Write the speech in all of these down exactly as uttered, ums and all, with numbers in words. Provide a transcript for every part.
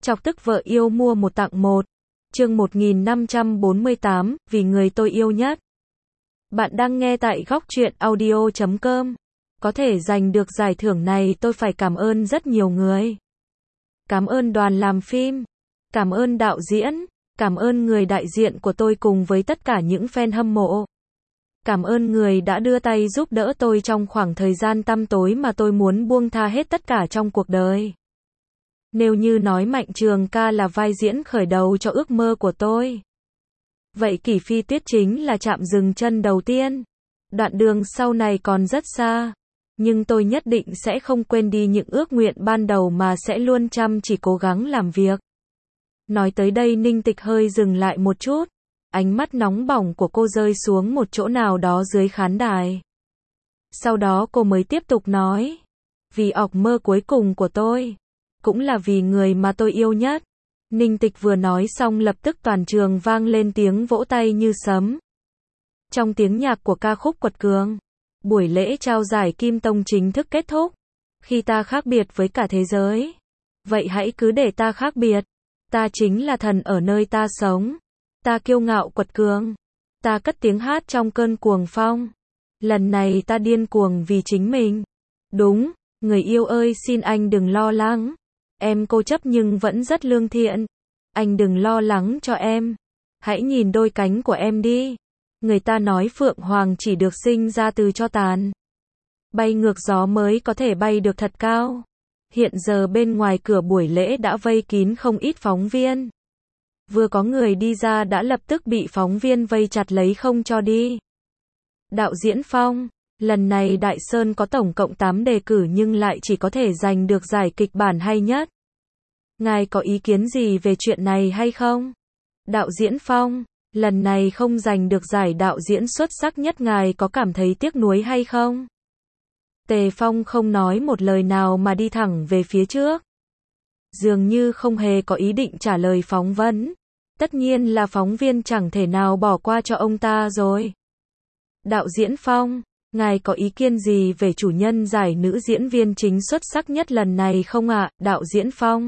Chọc tức vợ yêu mua một tặng một. Chương một nghìn năm trăm bốn mươi tám, vì người tôi yêu nhất. Bạn đang nghe tại góc truyện audio chấm com. Có thể giành được giải thưởng này tôi phải cảm ơn rất nhiều người. Cảm ơn đoàn làm phim. Cảm ơn đạo diễn. Cảm ơn người đại diện của tôi cùng với tất cả những fan hâm mộ. Cảm ơn người đã đưa tay giúp đỡ tôi trong khoảng thời gian tăm tối mà tôi muốn buông tha hết tất cả trong cuộc đời. Nếu như nói Mạnh Trường Ca là vai diễn khởi đầu cho ước mơ của tôi, vậy Kỷ Phi Tuyết chính là chạm dừng chân đầu tiên. Đoạn đường sau này còn rất xa, nhưng tôi nhất định sẽ không quên đi những ước nguyện ban đầu mà sẽ luôn chăm chỉ cố gắng làm việc. Nói tới đây Ninh Tịch hơi dừng lại một chút, ánh mắt nóng bỏng của cô rơi xuống một chỗ nào đó dưới khán đài. Sau đó cô mới tiếp tục nói, vì ước mơ cuối cùng của tôi, cũng là vì người mà tôi yêu nhất. Ninh Tịch vừa nói xong lập tức toàn trường vang lên tiếng vỗ tay như sấm. Trong tiếng nhạc của ca khúc Quật Cường, buổi lễ trao giải Kim Tông chính thức kết thúc. Khi ta khác biệt với cả thế giới, vậy hãy cứ để ta khác biệt. Ta chính là thần ở nơi ta sống. Ta kiêu ngạo quật cường. Ta cất tiếng hát trong cơn cuồng phong. Lần này ta điên cuồng vì chính mình. Đúng, người yêu ơi xin anh đừng lo lắng. Em cố chấp nhưng vẫn rất lương thiện. Anh đừng lo lắng cho em. Hãy nhìn đôi cánh của em đi. Người ta nói Phượng Hoàng chỉ được sinh ra từ tro tàn. Bay ngược gió mới có thể bay được thật cao. Hiện giờ bên ngoài cửa buổi lễ đã vây kín không ít phóng viên. Vừa có người đi ra đã lập tức bị phóng viên vây chặt lấy không cho đi. Đạo diễn Phong, lần này Đại Sơn có tổng cộng tám đề cử nhưng lại chỉ có thể giành được giải kịch bản hay nhất. Ngài có ý kiến gì về chuyện này hay không? Đạo diễn Phong, lần này không giành được giải đạo diễn xuất sắc nhất ngài có cảm thấy tiếc nuối hay không? Tề Phong không nói một lời nào mà đi thẳng về phía trước. Dường như không hề có ý định trả lời phỏng vấn. Tất nhiên là phóng viên chẳng thể nào bỏ qua cho ông ta rồi. Đạo diễn Phong, ngài có ý kiến gì về chủ nhân giải nữ diễn viên chính xuất sắc nhất lần này không ạ? Đạo diễn Phong,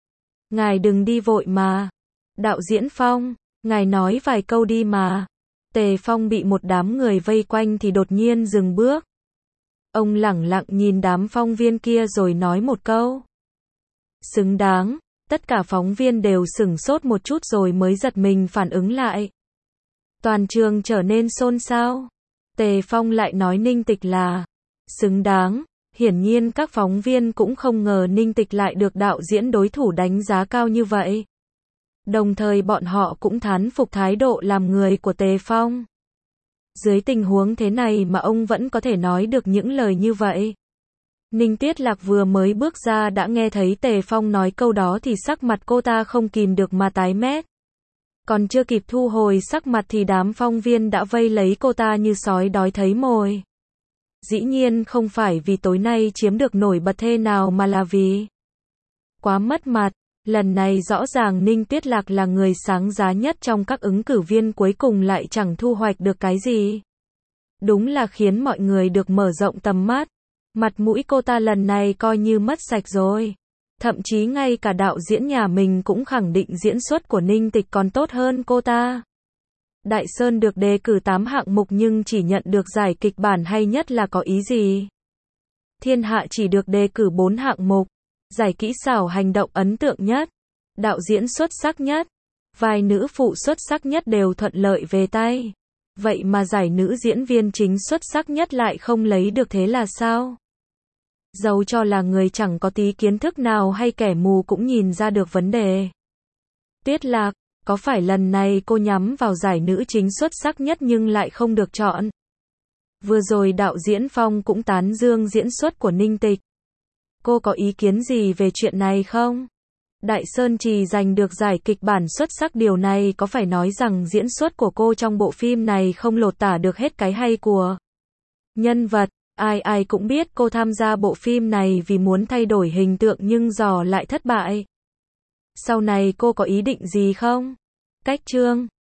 ngài đừng đi vội mà. Đạo diễn Phong, ngài nói vài câu đi mà. Tề Phong bị một đám người vây quanh thì đột nhiên dừng bước. Ông lẳng lặng nhìn đám phóng viên kia rồi nói một câu. Xứng đáng. Tất cả phóng viên đều sửng sốt một chút rồi mới giật mình phản ứng lại. Toàn trường trở nên xôn xao. Tề Phong lại nói Ninh Tịch là xứng đáng. Hiển nhiên các phóng viên cũng không ngờ Ninh Tịch lại được đạo diễn đối thủ đánh giá cao như vậy. Đồng thời bọn họ cũng thán phục thái độ làm người của Tề Phong. Dưới tình huống thế này mà ông vẫn có thể nói được những lời như vậy. Ninh Tiết Lạc vừa mới bước ra đã nghe thấy Tề Phong nói câu đó thì sắc mặt cô ta không kìm được mà tái mét. Còn chưa kịp thu hồi sắc mặt thì đám phóng viên đã vây lấy cô ta như sói đói thấy mồi. Dĩ nhiên không phải vì tối nay chiếm được nổi bật thế nào mà là vì quá mất mặt. Lần này rõ ràng Ninh Tiết Lạc là người sáng giá nhất trong các ứng cử viên cuối cùng lại chẳng thu hoạch được cái gì. Đúng là khiến mọi người được mở rộng tầm mắt. Mặt mũi cô ta lần này coi như mất sạch rồi. Thậm chí ngay cả đạo diễn nhà mình cũng khẳng định diễn xuất của Ninh Tịch còn tốt hơn cô ta. Đại Sơn được đề cử tám hạng mục nhưng chỉ nhận được giải kịch bản hay nhất là có ý gì? Thiên Hạ chỉ được đề cử bốn hạng mục. Giải kỹ xảo hành động ấn tượng nhất, đạo diễn xuất sắc nhất, vai nữ phụ xuất sắc nhất đều thuận lợi về tay. Vậy mà giải nữ diễn viên chính xuất sắc nhất lại không lấy được thế là sao? Dẫu cho là người chẳng có tí kiến thức nào hay kẻ mù cũng nhìn ra được vấn đề. Tiết Lạc, có phải lần này cô nhắm vào giải nữ chính xuất sắc nhất nhưng lại không được chọn? Vừa rồi đạo diễn Phong cũng tán dương diễn xuất của Ninh Tịch. Cô có ý kiến gì về chuyện này không? Đại Sơn Trì giành được giải kịch bản xuất sắc, điều này có phải nói rằng diễn xuất của cô trong bộ phim này không lột tả được hết cái hay của nhân vật. Ai ai cũng biết cô tham gia bộ phim này vì muốn thay đổi hình tượng nhưng dò lại thất bại. Sau này cô có ý định gì không? Cách chương